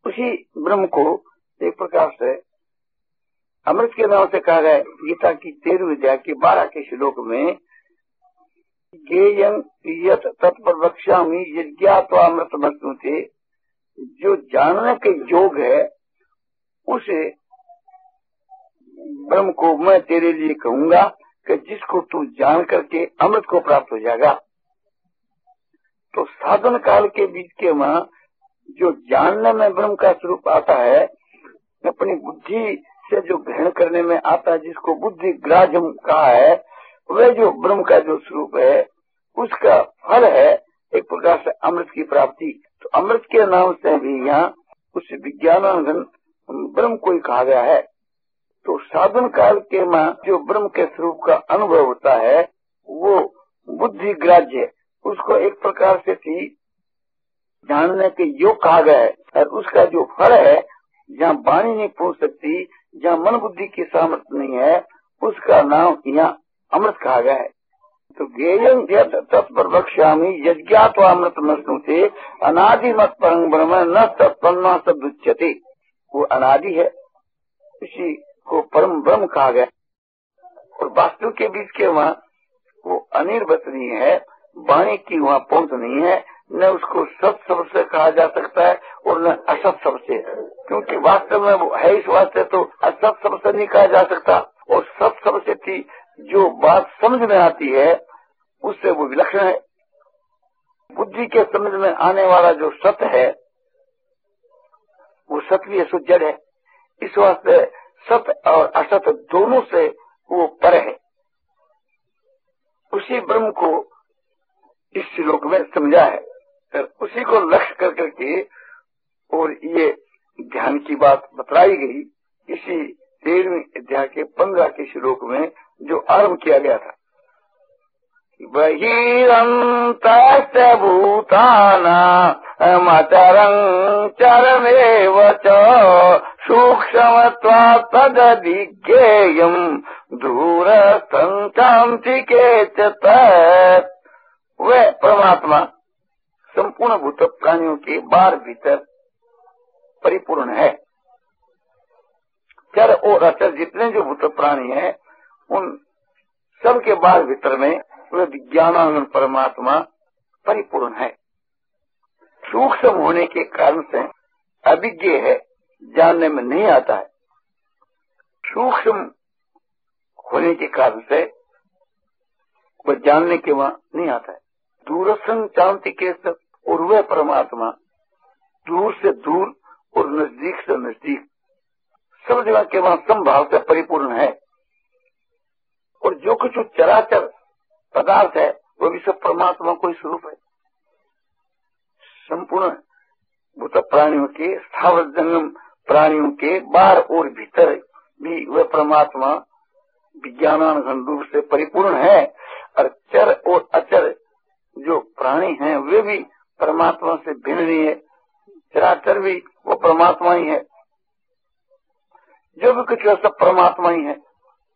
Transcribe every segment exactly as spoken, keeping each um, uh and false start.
उसी ब्रह्म को एक प्रकार से अमृत के नाम से कहा गया। गीता की तेरहवीं अध्याय के बारह के श्लोक में गेयं यत् तत्प्रवक्ष्यामि यज्ञात्वा अमृतमश्नुते, जो जानने के योग है उस ब्रह्म को मैं तेरे लिए कहूंगा कि जिसको तू जान करके अमृत को प्राप्त हो जाएगा। तो साधन काल के बीच के वहां जो जानने में ब्रह्म का स्वरूप आता है, अपनी बुद्धि से जो ग्रहण करने में आता है, जिसको बुद्धि ग्राह्य कहा है, वह जो ब्रह्म का जो स्वरूप है उसका फल है एक प्रकार से अमृत की प्राप्ति। तो अमृत के नाम से भी यहाँ उस विज्ञानांगन ब्रह्म को ही कहा गया है। तो साधन काल के में जो ब्रह्म के स्वरूप का अनुभव होता है वो बुद्धि ग्राह्य, उसको एक प्रकार से थी जानने के योग कहा गया है। और उसका जो फल है, जहाँ वाणी नहीं पहुंच सकती, जहाँ मन बुद्धि की सामर्थ्य नहीं है, उसका नाम यहाँ अमृत कहा गया है। तो गेयं यत् तत्प्रवक्ष्यामि यज्ञात्वा अमृतमश्नुते अनादि मत परं ब्रह्म न तत्पन्ना सदुच्यते। वो अनादि है, इसी को परम ब्रह्म कहा गया। और वास्तु के बीच के वहाँ वो अनिर्वचनीय है, वाणी की वहाँ पहुंच नहीं है, न उसको सत शब्द से कहा जा सकता है और न असत शब्द से, क्योंकि वास्तव में वो है इस वास्ते तो असत शब्द से नहीं कहा जा सकता। और सत शब्द से थी जो बात समझ में आती है उससे वो विलक्षण है। बुद्धि के समझ में आने वाला जो सत्य है वो सत्य सो जड़ है। इस वास्ते सत्य और असत दोनों से वो पर है। उसी ब्रह्म को इस श्लोक में समझा है, और उसी को लक्ष्य कर करके और ये ध्यान की बात बतलाई गई इसी तेरहवीं अध्याय के पंद्रह के श्लोक में जो आरंभ किया गया था। बहिरन्तस्य भूतानामचरं चरमेव च सूक्ष्मत्वात् तदधिज्ञेयं दूरस्थं चान्तिके च तत्। वह परमात्मा संपूर्ण भूत प्राणियों के बाहर भीतर परिपूर्ण है। चर और अचर जितने जो भूत प्राणी हैं उन सब के बाहर भीतर में वह विज्ञानानंद परमात्मा परिपूर्ण है। सूक्ष्म होने के कारण से अभिज्ञ है, जानने में नहीं आता है। सूक्ष्म होने के कारण से वह जानने के वहां नहीं आता है। दूरस्थं चान्तिके च, और वह परमात्मा दूर से दूर और नजदीक से नजदीक सब जगह के वहां समभाव से परिपूर्ण है। और जो कुछ चराचर पदार्थ है वो भी सब परमात्मा को ही स्वरूप है। संपूर्ण भूत प्राणियों के, स्थावर जंगम प्राणियों के बाहर और भीतर भी वह परमात्मा विज्ञानानंद रूप से परिपूर्ण है। और चर और अचर जो प्राणी हैं वे भी परमात्मा से भिन्न नहीं है। चराचर भी वो परमात्मा ही है। जो भी कुछ है सब परमात्मा ही है।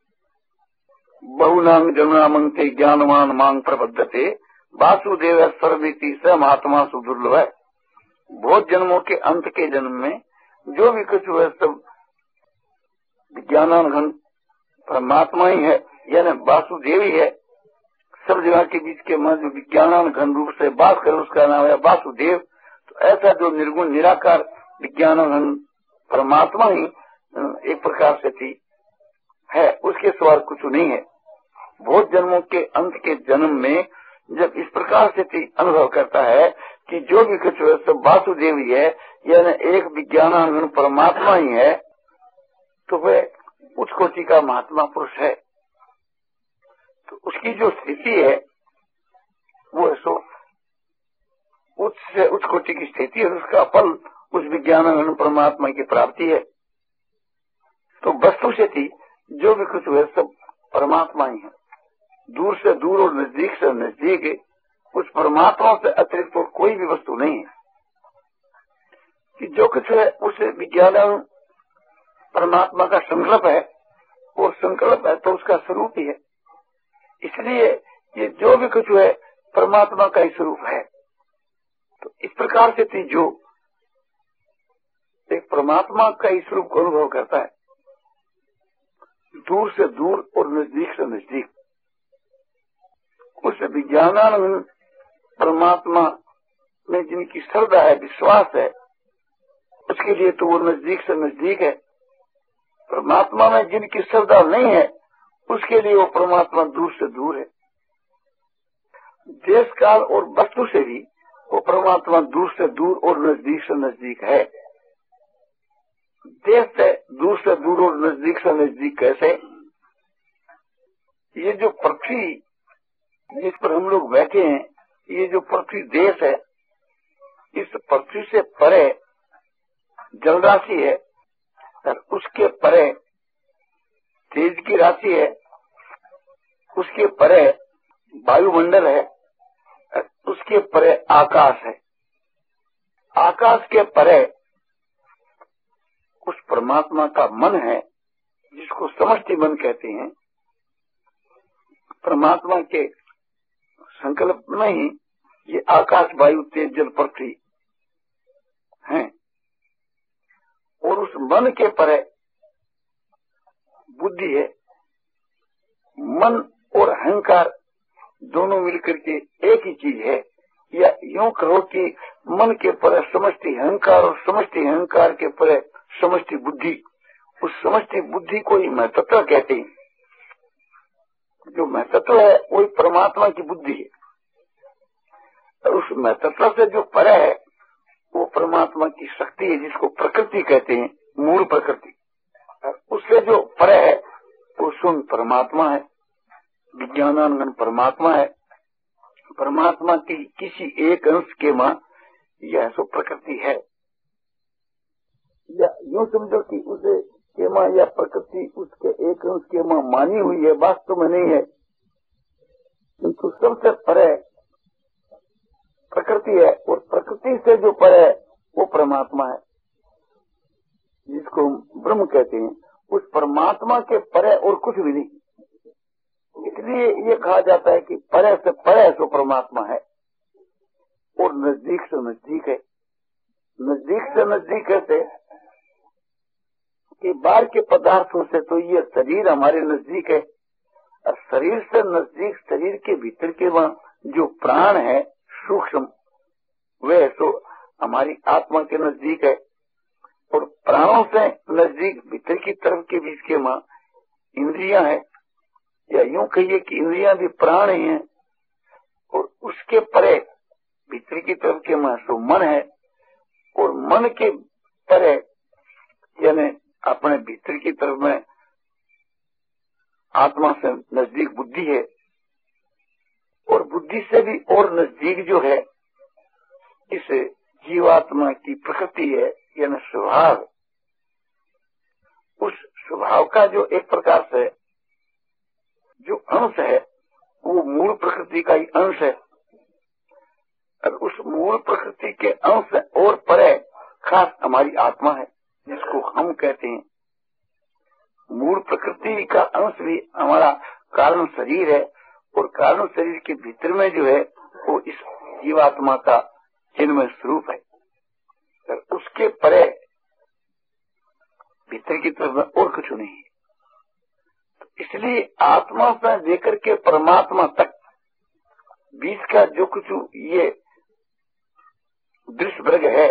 बहुनांग जनुनामंते ज्ञानवान मांग प्रबद्धते वासुदेव सर्वेति स महात्मा सुदुर्लभ है। बहुत जन्मों के अंत के जन्म में जो भी कुछ हुआ सब विज्ञानानंद परमात्मा ही है, यानी वासुदेव ही है। सब जगह के बीच के मध्य विज्ञानानंद रूप से बात कर उसका नाम है वासुदेव। तो ऐसा जो निर्गुण निराकार विज्ञानानंद परमात्मा ही एक प्रकार से थी है, उसके सवाल कुछ नहीं है। बहुत जन्मों के अंत के जन्म में जब इस प्रकार से थी अनुभव करता है कि जो भी कुछ है सब वासुदेव ही है, यानी एक विज्ञानानंद परमात्मा ही है, तो वह उच्च कोटि का महात्मा पुरुष है। तो उसकी जो स्थिति है वो सो उच्च से उच्च कोटि की स्थिति है। उसका फल उस विज्ञानानंद परमात्मा की प्राप्ति है। तो वस्तु से थी जो भी कुछ हुए सब परमात्मा ही है। दूर से दूर और नजदीक से नजदीक उस परमात्मा से अतिरिक्त तो कोई भी वस्तु नहीं है। कि जो कुछ है उस विज्ञानानंद परमात्मा का संकल्प है, और संकल्प है तो उसका स्वरूप ही है। इसलिए ये जो भी कुछ है परमात्मा का ही स्वरूप है। तो इस प्रकार से थी जो परमात्मा का ही स्वरूप को अनुभव करता है, दूर से दूर और नजदीक से नजदीक। उस विज्ञानानंद परमात्मा में जिनकी श्रद्धा है, विश्वास है, उसके लिए तो वो नजदीक से नजदीक है। परमात्मा में जिनकी श्रद्धा नहीं है, उसके लिए वो परमात्मा दूर से दूर है। देश काल और वस्तु से भी वो परमात्मा दूर से दूर और नजदीक से नजदीक है। देश से दूर से दूर और नजदीक से नजदीक कैसे? ये जो पृथ्वी जिस पर हम लोग बैठे हैं, ये जो पृथ्वी देश है, इस पृथ्वी से परे जल राशि है और उसके परे तेज की राशि है, उसके परे वायुमंडल है, उसके परे आकाश है। आकाश के परे उस परमात्मा का मन है, जिसको समष्टि मन कहते हैं। परमात्मा के संकल्प में ही ये आकाश, वायु, तेज, जल, पृथ्वी हैं। और उस मन के परे बुद्धि है। मन और अहंकार दोनों मिलकर के एक ही चीज है। या यूं कहो कि मन के परे समष्टि अहंकार और समष्टि अहंकार के परे समष्टि बुद्धि। उस समष्टि बुद्धि को ही महत्व कहते हैं। जो महत्व है वही परमात्मा की बुद्धि है। और उस महत्व से जो परे है वो परमात्मा की शक्ति है, जिसको प्रकृति कहते हैं, मूल प्रकृति। और उससे जो परे है वो स्वयं परमात्मा है, विज्ञानानंद परमात्मा है। परमात्मा की किसी एक अंश के मां यह सो प्रकृति है। या यूं समझो कि उसे के मां या प्रकृति उसके एक अंश के मां मानी हुई है, वास्तव में नहीं है, किंतु सबसे परे प्रकृति है। और प्रकृति से जो परे है वो परमात्मा है, जिसको ब्रह्म कहते हैं। उस परमात्मा के परे और कुछ भी नहीं। इसलिए ये कहा जाता है कि परे से परे तो परमात्मा है और नजदीक से नजदीक है। नजदीक से नजदीक कहते कि बाहर के पदार्थों से तो ये शरीर हमारे नजदीक है, और शरीर से नजदीक शरीर के भीतर के वहाँ जो प्राण है सूक्ष्म, वे तो हमारी आत्मा के नजदीक है। और प्राणों से नजदीक भीतर की तरफ के बीच के वहाँ इंद्रियां है, या यूं कहिए कि इंद्रियां भी प्राण ही हैं। और उसके परे भीतर की तरफ के वहाँ तो मन है, और मन के परे यानी अपने भीतर की तरफ में आत्मा से नजदीक बुद्धि है। और बुद्धि से भी और नजदीक जो है इस जीवात्मा की प्रकृति है, यानी स्वभाव। उस स्वभाव का जो एक प्रकार से जो अंश है वो मूल प्रकृति का ही अंश है। और उस मूल प्रकृति के अंश और परे खास हमारी आत्मा है, जिसको हम कहते हैं। मूल प्रकृति का अंश भी हमारा कारण शरीर है, और कारण शरीर के भीतर में जो है वो इस जीवात्मा का चिन्मय स्वरूप है। और उसके परे भीतर की तरफ में और कुछ नहीं है। इसलिए आत्मा से लेकर के परमात्मा तक बीच का जो कुछ ये दृश्य वर्ग है,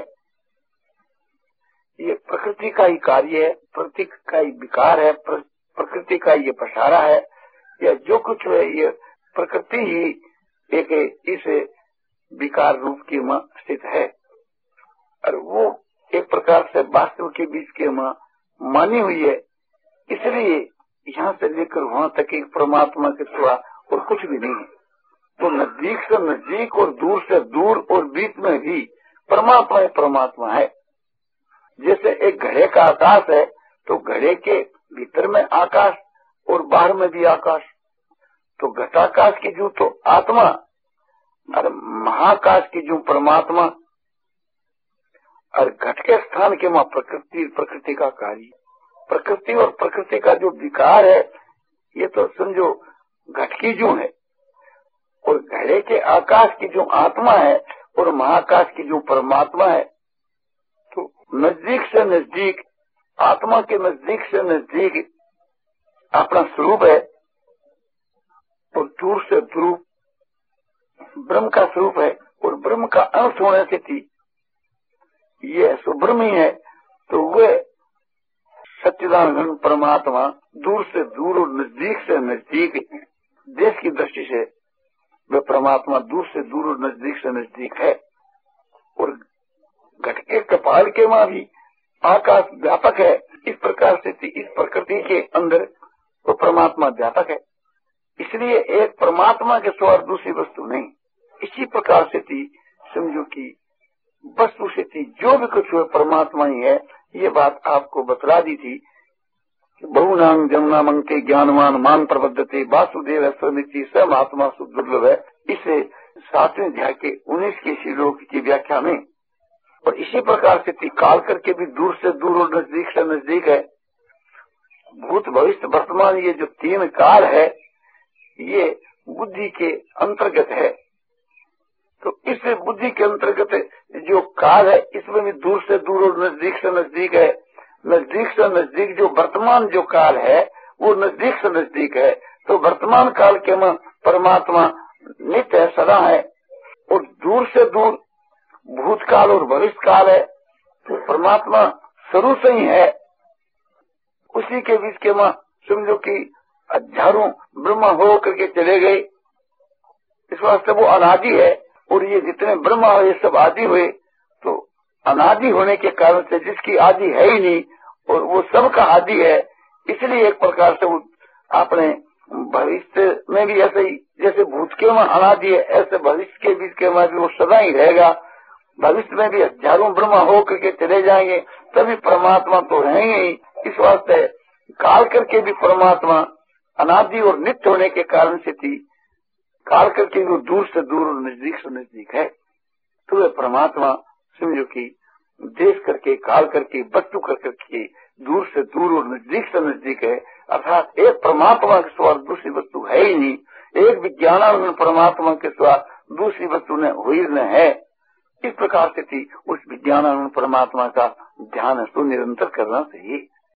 ये प्रकृति का ही कार्य है, प्रकृति का ही विकार है, प्रकृति का ये पसारा है। या जो कुछ है ये प्रकृति ही एक इस विकार रूप की मां स्थित है। और वो एक प्रकार से वास्तव के बीच के मां मानी हुई है। इसलिए यहाँ से लेकर वहां तक एक परमात्मा के सिवा और कुछ भी नहीं है। तो नजदीक से नजदीक और दूर से दूर और बीच में भी परमात्मा ही परमात्मा है। जैसे एक घड़े का आकाश है तो घड़े के भीतर में आकाश और बाहर में भी आकाश। तो घटाकाश की जो तो आत्मा और महाकाश की जो परमात्मा, और घट के स्थान के वहां प्रकृति, प्रकृति का कार्य। प्रकृति और प्रकृति का जो विकार है ये तो समझो घट की जो है, और घड़े के आकाश की जो आत्मा है और महाकाश की जो परमात्मा है, तो नजदीक से नजदीक, आत्मा के नजदीक से नजदीक अपना स्वरूप है और दूर से दूर ब्रह्म का स्वरूप है और ब्रह्म का अंश होने से थी ये सुब्रह्म ही है। तो वे सच्चिदानंद परमात्मा दूर से दूर और नजदीक से नजदीक, देश की दृष्टि से वे परमात्मा दूर से दूर और नजदीक से नजदीक है। और घट के कपाल के वहां भी आकाश व्यापक है। इस प्रकार से इस प्रकृति के अंदर वो परमात्मा व्यापक है, इसलिए एक परमात्मा के सिवा दूसरी वस्तु नहीं। इसी प्रकार से थी समझो कि वस्तु से थी जो भी कुछ हुआ परमात्मा ही है। ये बात आपको बतला दी थी। बहुनांग जमुना मंके ज्ञानवान मान प्रबद्धते वासुदेव स्वमिति स महात्मा सुदुर्लभ है। इसे सातवें अध्याय के उन्नीस के श्लोक की व्याख्या में। और इसी प्रकार से थी काल करके भी दूर से दूर और नजदीक से नजदीक है। भूत भविष्य वर्तमान ये जो तीन काल है ये बुद्धि के अंतर्गत है। तो इस बुद्धि के अंतर्गत जो काल है इसमें भी दूर से दूर और नजदीक से नजदीक है। नजदीक से नजदीक जो वर्तमान जो काल है वो नजदीक से नजदीक है। तो वर्तमान काल के में परमात्मा नित्य है, सदा है। और दूर से दूर भूतकाल और भविष्य काल है। तो परमात्मा शुरू से ही है। उसी के बीच के में समझो कि हजारों ब्रह्मा हो करके चले गए, इस वास्ते वो अनादि है। और ये जितने ब्रह्मा हुए सब आदि हुए। तो अनादि होने के कारण से जिसकी आदि है ही नहीं और वो सबका आदि है, इसलिए एक प्रकार से वो अपने भविष्य में भी ऐसे ही जैसे भूत के में अनादि है ऐसे भविष्य के बीच के में भी वो सदा ही रहेगा। भविष्य में भी हजारों ब्रह्मा हो करके चले जाएंगे, तभी परमात्मा तो रहेंगे ही। इस वास्ते काल करके भी परमात्मा अनादि और नित्य होने के कारण से थी काल करके वो दूर से दूर और नजदीक से नजदीक है। तो वे परमात्मा समझो कि देश करके काल करके वस्तु कर करके दूर से दूर और नजदीक से नजदीक है। अर्थात एक परमात्मा के सिवा दूसरी वस्तु है ही नहीं। एक विज्ञानानंद परमात्मा के सिवा दूसरी वस्तु ने हुई न है। इस प्रकार से थी उस विज्ञानानंद परमात्मा का ध्यान तो निरंतर करना चाहिए।